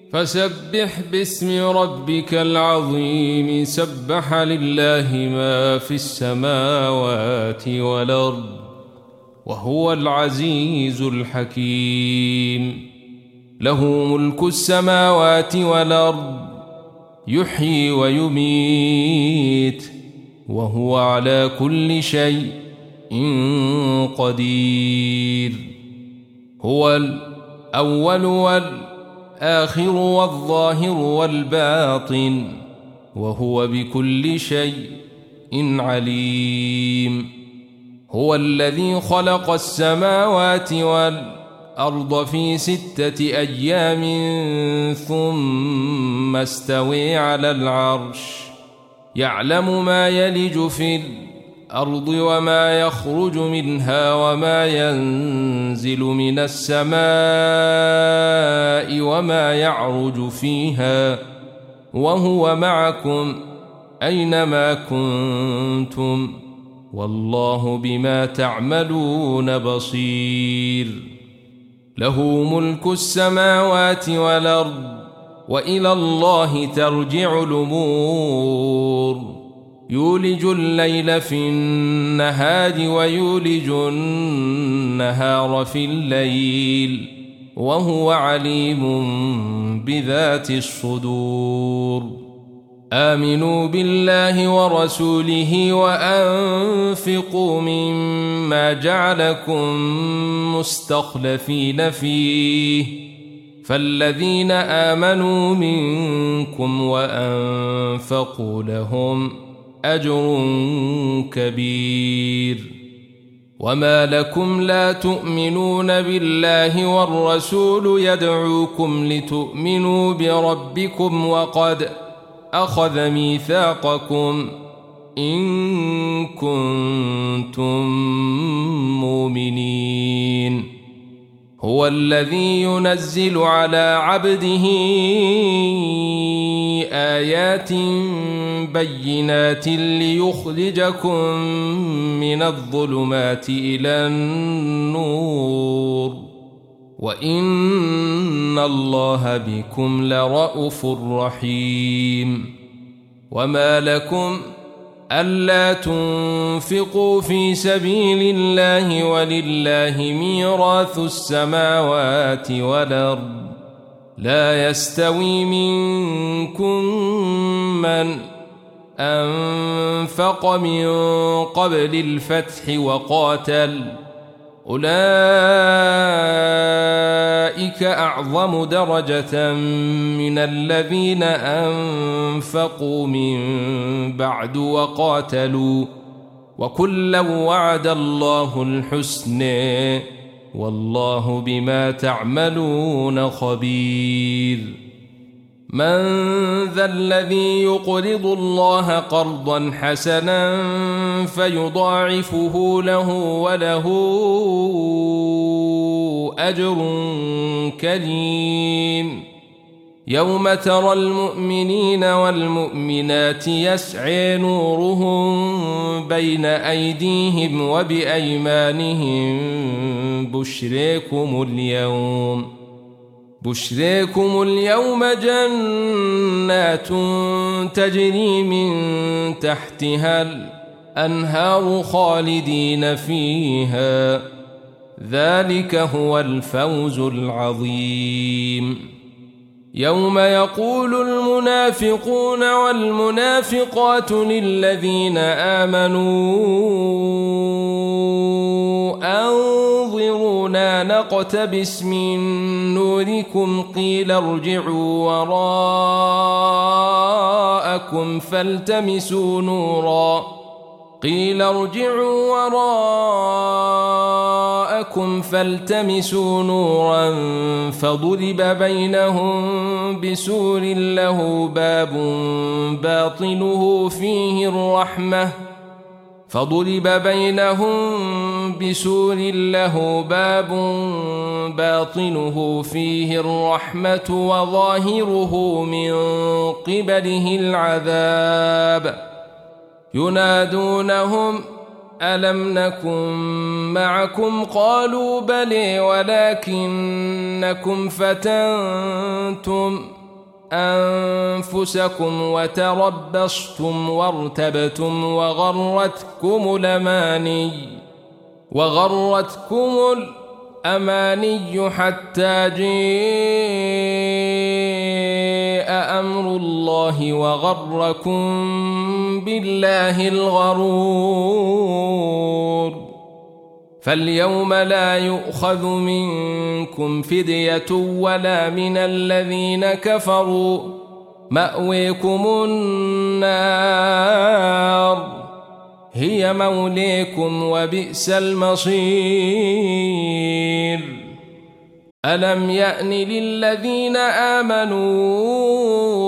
فسبح باسم ربك العظيم. سبح لله ما في السماوات والأرض وهو العزيز الحكيم. له ملك السماوات والأرض يحيي ويميت وهو على كل شيء قدير. هو الأول والآخر والظاهر والباطن وهو بكل شيء عليم. هو الذي خلق السماوات والأرض في 6 أيام ثم استوى على العرش. يعلم ما يلج في الأرض وما يخرج منها وما ينزل من السماء وما يعرج فيها وهو معكم أينما كنتم والله بما تعملون بصير. له ملك السماوات والأرض وإلى الله ترجع الأمور. يولج الليل في النهار ويولج النهار في الليل وهو عليم بذات الصدور. آمنوا بالله ورسوله وأنفقوا مما جعلكم مستخلفين فيه فالذين آمنوا منكم وأنفقوا لهم أجر كبير. وما لكم لا تؤمنون بالله والرسول يدعوكم لتؤمنوا بربكم وقد أخذ ميثاقكم إن كنتم مؤمنين. هو الذي ينزل على عبده آيات بينات ليخرجكم من الظلمات إلى النور وإن الله بكم لرءوف رحيم. وما لكم ألا تنفقوا في سبيل الله ولله ميراث السماوات والأرض لا يستوي منكم من أنفق من قبل الفتح وقاتل أولئك أعظم درجة من الذين أنفقوا من بعد وقاتلوا وكلا وعد الله الحسنى والله بما تعملون خبير. من ذا الذي يقرض الله قرضا حسنا فيضاعفه له وله أجر كريم. يوم ترى المؤمنين والمؤمنات يسعى نورهم بين أيديهم وبأيمانهم بشريكم اليوم جنات تجري من تحتها الأنهار خالدين فيها ذلك هو الفوز العظيم. يوم يقول المنافقون والمنافقات للذين آمنوا أنظرونا نقتبس من نوركم قيل ارجعوا وراءكم فالتمسوا نورا فضرب بينهم بسور له باب باطنه فيه الرحمة وظاهره من قبله العذاب. ينادونهم ألم نكن معكم قالوا بلى ولكنكم فتنتم أنفسكم وتربصتم وارتبتم وغرتكم الأماني حتى جاء أمر الله وغركم بالله الغرور. فاليوم لا يؤخذ منكم فدية ولا من الذين كفروا، مأويكم النار هي موليكم وبئس المصير. ألم يأن للذين آمنوا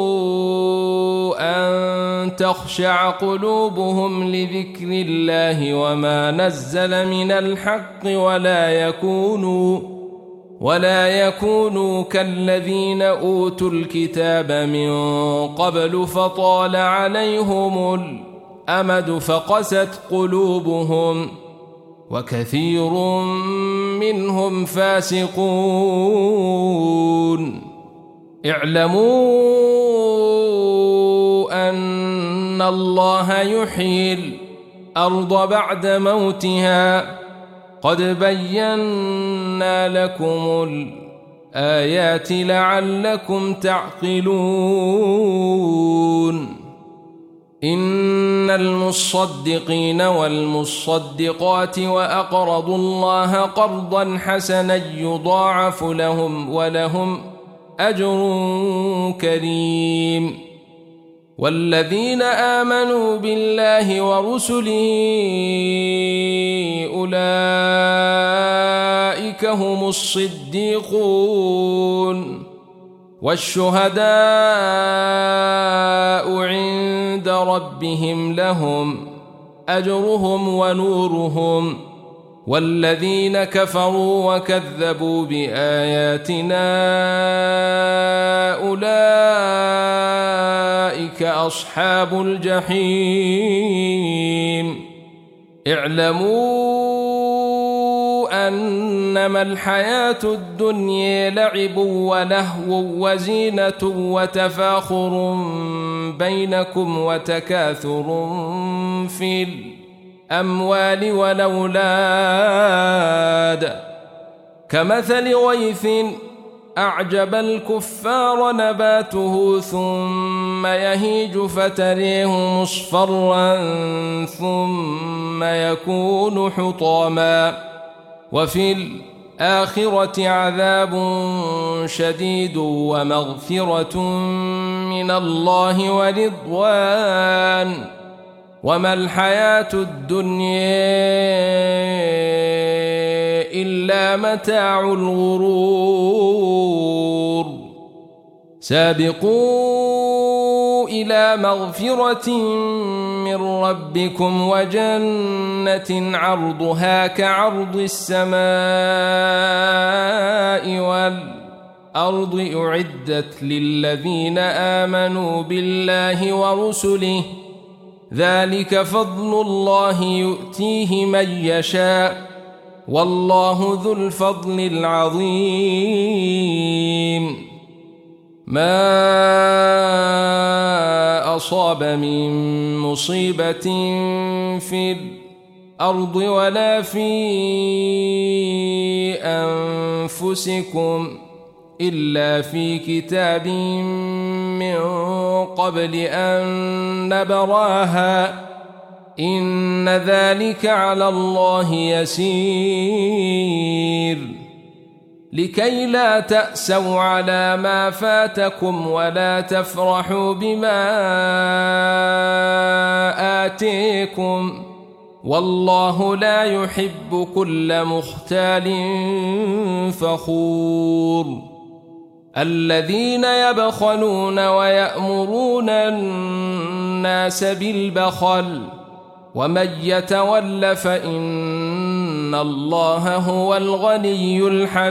أن تخشع قلوبهم لذكر الله وما نزل من الحق ولا يكونوا كالذين أوتوا الكتاب من قبل فطال عليهم الأمد فقست قلوبهم وكثير منهم فاسقون. اعلموا أن الله يحيي الأرض بعد موتها، قد بينا لكم الآيات لعلكم تعقلون. إن المصدقين والمصدقات وأقرضوا الله قرضا حسنا يضاعف لهم ولهم أجر كريم. والذين آمنوا بالله ورسله أولئك هم الصديقون والشهداء عند ربهم لهم أجرهم ونورهم. والذين كفروا وكذبوا بآياتنا أولئك أصحاب الجحيم. اعلموا أنما الحياة الدنيا لعب ولهو وزينة وتفاخر بينكم وتكاثر في الأموال والأولاد كمثل غيث أعجب الكفار نباته ثم يهيج فتريه مصفرا ثم يكون حطاما وفي الآخرة عذاب شديد ومغفرة من الله ورضوان وما الحياة الدنيا إلا متاع الغرور. سابقوا إلى مغفرة من ربكم وجنة عرضها كعرض السماء والأرض أعدت للذين آمنوا بالله ورسله ذلك فضل الله يؤتيه من يشاء والله ذو الفضل العظيم. ما أصاب من مصيبة في الأرض ولا في أنفسكم إلا في كتاب من قبل أن نبراها إن ذلك على الله يسير. لكي لا تأسوا على ما فاتكم ولا تفرحوا بما آتيكم والله لا يحب كل مختال فخور. الذين يبخلون ويأمرون الناس بالبخل ومن يتول فإن الله هو الغني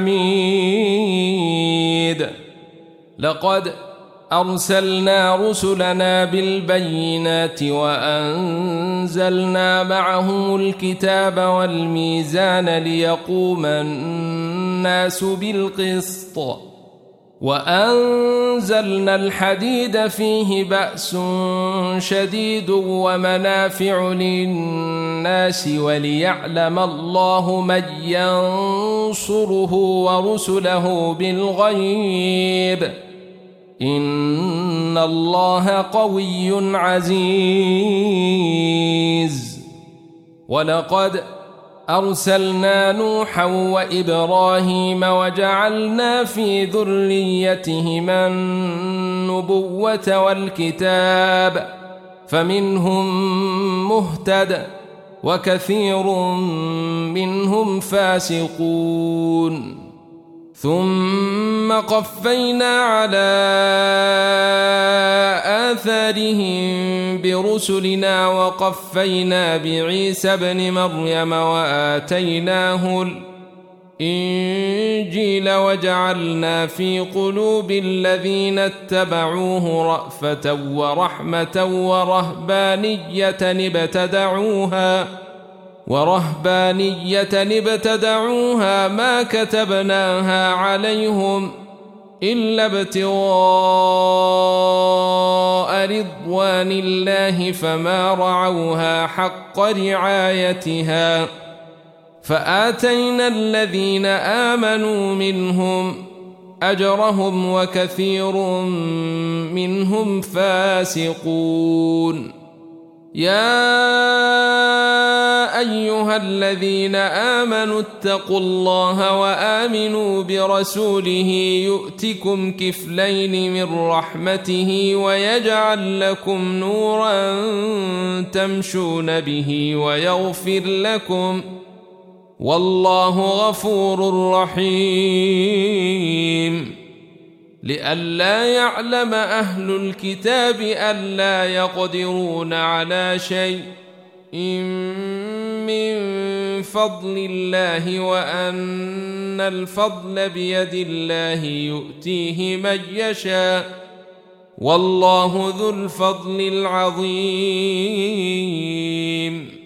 الحميد. لقد أرسلنا رسلنا بالبينات وأنزلنا معهم الكتاب والميزان ليقوم الناس بالقسط وأنزلنا الحديد فيه بأس شديد ومنافع للناس وليعلم الله من ينصره ورسله بالغيب إن الله قوي عزيز. ولقد أرسلنا نوحا وإبراهيم وجعلنا في ذريتهما النبوة والكتاب فمنهم مهتد وكثير منهم فاسقون. ثم قفينا على آثارهم برسلنا وقفينا بعيسى ابن مريم وآتيناه الإنجيل وجعلنا في قلوب الذين اتبعوه رأفة ورحمة ورهبانية ابتدعوها ما كتبناها عليهم إلا ابتغاء رضوان الله فما رعوها حق رعايتها فآتينا الذين آمنوا منهم أجرهم وكثير منهم فاسقون. يا أيها الذين آمنوا اتقوا الله وآمنوا برسوله يؤتكم كفلين من رحمته ويجعل لكم نورا تمشون به ويغفر لكم والله غفور رحيم. لئلا يعلم أهل الكتاب ألا يقدرون على شيء من فضل الله وأن الفضل بيد الله يؤتيه من يشاء والله ذو الفضل العظيم.